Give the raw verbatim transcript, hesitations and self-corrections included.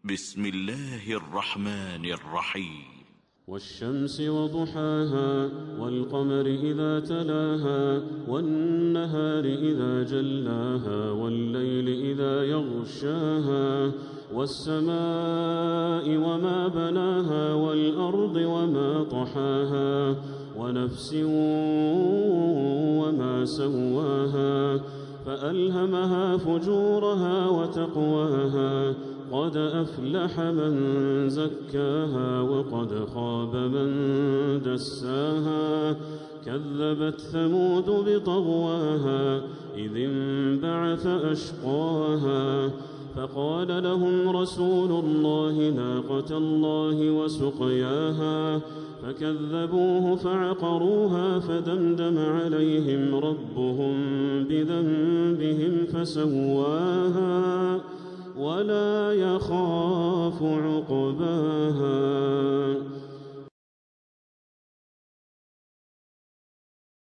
بسم الله الرحمن الرحيم. والشمس وضحاها والقمر إذا تلاها والنهار إذا جلاها والليل إذا يغشاها والسماء وما بناها والأرض وما طحاها ونفس وما سواها فألهمها فجورها وتقواها قد أفلح من زكاها وقد خاب من دساها كذبت ثمود بطغواها إذ انبعث أشقاها فقال لهم رسول الله ناقة الله وسقياها فكذبوه فعقروها فدمدم عليهم ربهم بذنبهم فسواها ولا يخاف عقباها.